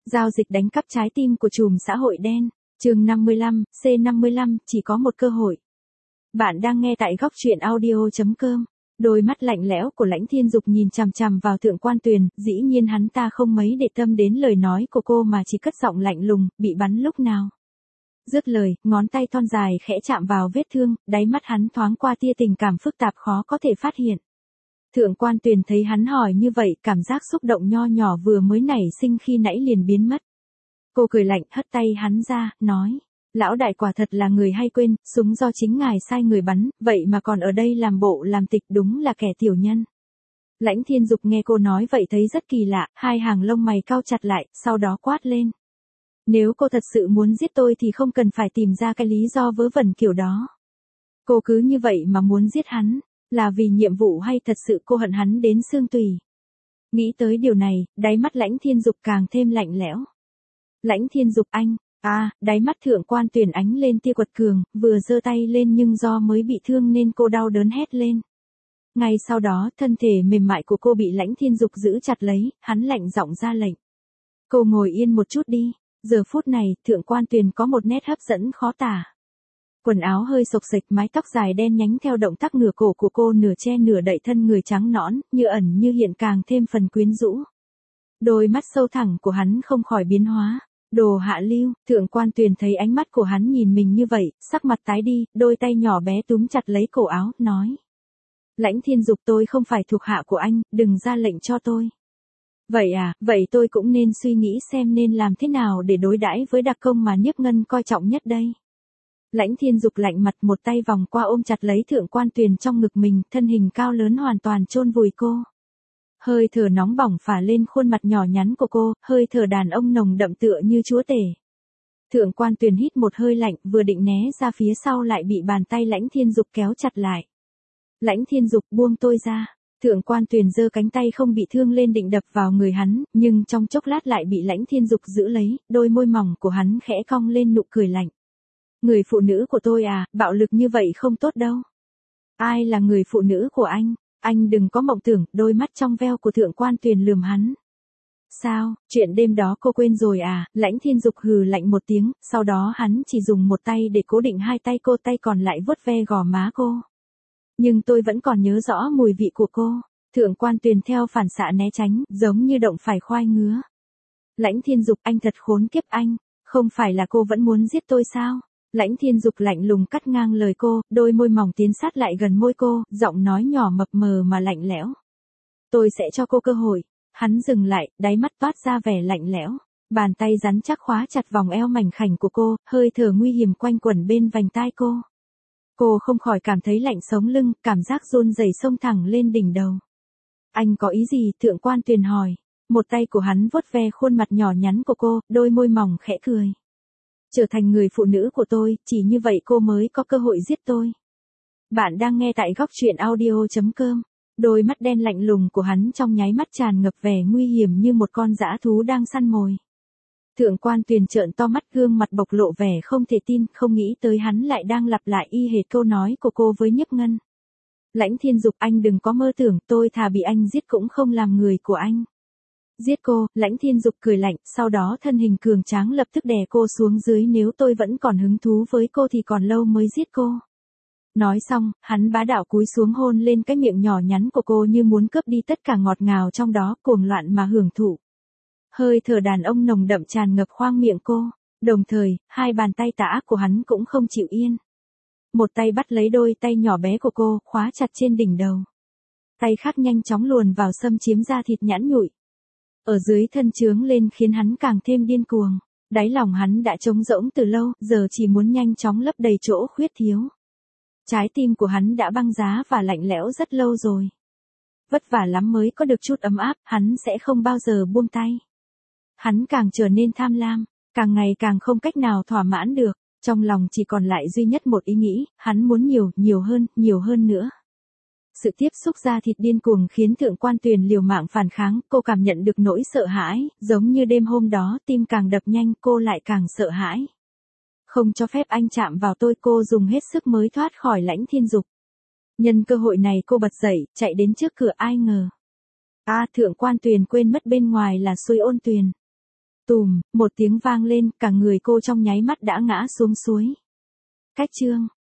Giao dịch đánh cắp trái tim của trùm xã hội đen. Chương 55, C55, chỉ có một cơ hội. Bạn đang nghe tại góc truyện audio.com. Đôi mắt lạnh lẽo của Lãnh Thiên Dục nhìn chằm chằm vào Thượng Quan Tuyền, dĩ nhiên hắn ta không mấy để tâm đến lời nói của cô mà chỉ cất giọng lạnh lùng, bị bắn lúc nào. Dứt lời, ngón tay thon dài khẽ chạm vào vết thương, đáy mắt hắn thoáng qua tia tình cảm phức tạp khó có thể phát hiện. Thượng Quan Tuyền thấy hắn hỏi như vậy, cảm giác xúc động nho nhỏ vừa mới nảy sinh khi nãy liền biến mất. Cô cười lạnh hất tay hắn ra, nói. Lão đại quả thật là người hay quên, súng do chính ngài sai người bắn, vậy mà còn ở đây làm bộ làm tịch, đúng là kẻ tiểu nhân. Lãnh Thiên Dục nghe cô nói vậy thấy rất kỳ lạ, hai hàng lông mày cau chặt lại, sau đó quát lên. Nếu cô thật sự muốn giết tôi thì không cần phải tìm ra cái lý do vớ vẩn kiểu đó. Cô cứ như vậy mà muốn giết hắn, là vì nhiệm vụ hay thật sự cô hận hắn đến xương tủy. Nghĩ tới điều này, đáy mắt Lãnh Thiên Dục càng thêm lạnh lẽo. Lãnh Thiên Dục anh. Đáy mắt Thượng Quan Tuyền ánh lên tia quật cường, vừa giơ tay lên nhưng do mới bị thương nên cô đau đớn hét lên. Ngay sau đó, thân thể mềm mại của cô bị Lãnh Thiên Dục giữ chặt lấy, hắn lạnh giọng ra lệnh. Cô ngồi yên một chút đi. Giờ phút này, Thượng Quan Tuyền có một nét hấp dẫn khó tả. Quần áo hơi xộc xệch, mái tóc dài đen nhánh theo động tác ngửa cổ của cô nửa che nửa đậy thân người trắng nõn, như ẩn như hiện càng thêm phần quyến rũ. Đôi mắt sâu thẳm của hắn không khỏi biến hóa. Đồ hạ lưu, Thượng Quan Tuyền thấy ánh mắt của hắn nhìn mình như vậy, sắc mặt tái đi, đôi tay nhỏ bé túm chặt lấy cổ áo, nói. Lãnh Thiên Dục, tôi không phải thuộc hạ của anh, đừng ra lệnh cho tôi. Vậy tôi cũng nên suy nghĩ xem nên làm thế nào để đối đãi với đặc công mà Niếp Ngân coi trọng nhất đây. Lãnh Thiên Dục lạnh mặt, một tay vòng qua ôm chặt lấy Thượng Quan Tuyền trong ngực mình, thân hình cao lớn hoàn toàn chôn vùi cô. Hơi thở nóng bỏng phả lên khuôn mặt nhỏ nhắn của cô, hơi thở đàn ông nồng đậm tựa như chúa tể. Thượng Quan Tuyền hít một hơi lạnh, vừa định né ra phía sau lại bị bàn tay Lãnh Thiên Dục kéo chặt lại. Lãnh Thiên Dục, buông tôi ra. Thượng Quan Tuyền giơ cánh tay không bị thương lên định đập vào người hắn, nhưng trong chốc lát lại bị Lãnh Thiên Dục giữ lấy, đôi môi mỏng của hắn khẽ cong lên nụ cười lạnh. Người phụ nữ của tôi bạo lực như vậy không tốt đâu. Ai là người phụ nữ của anh? Anh đừng có mộng tưởng. Đôi mắt trong veo của Thượng Quan Tuyền lườm hắn. Sao, chuyện đêm đó cô quên rồi Lãnh Thiên Dục hừ lạnh một tiếng, sau đó hắn chỉ dùng một tay để cố định hai tay cô, tay còn lại vuốt ve gò má cô. Nhưng tôi vẫn còn nhớ rõ mùi vị của cô. Thượng Quan Tuyền theo phản xạ né tránh, giống như động phải khoai ngứa. Lãnh Thiên Dục, anh thật khốn kiếp anh, không phải là cô vẫn muốn giết tôi sao? Lãnh Thiên Dục lạnh lùng cắt ngang lời cô, đôi môi mỏng tiến sát lại gần môi cô, giọng nói nhỏ mập mờ mà lạnh lẽo. Tôi sẽ cho cô cơ hội. Hắn dừng lại, đáy mắt toát ra vẻ lạnh lẽo. Bàn tay rắn chắc khóa chặt vòng eo mảnh khảnh của cô, hơi thở nguy hiểm quanh quẩn bên vành tai cô. Cô không khỏi cảm thấy lạnh sống lưng, cảm giác run rẩy xông thẳng lên đỉnh đầu. Anh có ý gì? Thượng Quan Tuyền hỏi. Một tay của hắn vuốt ve khuôn mặt nhỏ nhắn của cô, đôi môi mỏng khẽ cười. Trở thành người phụ nữ của tôi, chỉ như vậy cô mới có cơ hội giết tôi. Bạn đang nghe tại góc truyện audio.com. Đôi mắt đen lạnh lùng của hắn trong nháy mắt tràn ngập vẻ nguy hiểm như một con dã thú đang săn mồi. Thượng Quan Tuyền trợn to mắt, gương mặt bộc lộ vẻ không thể tin, không nghĩ tới hắn lại đang lặp lại y hệt câu nói của cô với Niếp Ngân. Lãnh Thiên Dục, anh đừng có mơ tưởng, tôi thà bị anh giết cũng không làm người của anh. Giết cô? Lãnh Thiên Dục cười lạnh, sau đó thân hình cường tráng lập tức đè cô xuống dưới, nếu tôi vẫn còn hứng thú với cô thì còn lâu mới giết cô. Nói xong, hắn bá đạo cúi xuống hôn lên cái miệng nhỏ nhắn của cô như muốn cướp đi tất cả ngọt ngào trong đó, cuồng loạn mà hưởng thụ. Hơi thở đàn ông nồng đậm tràn ngập khoang miệng cô, đồng thời, hai bàn tay tà ác của hắn cũng không chịu yên. Một tay bắt lấy đôi tay nhỏ bé của cô, khóa chặt trên đỉnh đầu. Tay khác nhanh chóng luồn vào xâm chiếm da thịt nhẵn nhụi. Ở dưới thân trướng lên khiến hắn càng thêm điên cuồng. Đáy lòng hắn đã trống rỗng từ lâu, giờ chỉ muốn nhanh chóng lấp đầy chỗ khuyết thiếu. Trái tim của hắn đã băng giá và lạnh lẽo rất lâu rồi. Vất vả lắm mới có được chút ấm áp, hắn sẽ không bao giờ buông tay. Hắn càng trở nên tham lam, càng ngày càng không cách nào thỏa mãn được. Trong lòng chỉ còn lại duy nhất một ý nghĩ, hắn muốn nhiều hơn nữa. Sự tiếp xúc da thịt điên cuồng khiến Thượng Quan Tuyền liều mạng phản kháng, cô cảm nhận được nỗi sợ hãi, giống như đêm hôm đó, tim càng đập nhanh, cô lại càng sợ hãi. Không cho phép anh chạm vào tôi, cô dùng hết sức mới thoát khỏi Lãnh Thiên Dục. Nhân cơ hội này cô bật dậy, chạy đến trước cửa, ai ngờ. Thượng Quan Tuyền quên mất bên ngoài là Xuôi Ôn Tuyền. Tùm, một tiếng vang lên, cả người cô trong nháy mắt đã ngã xuống suối. Cách chương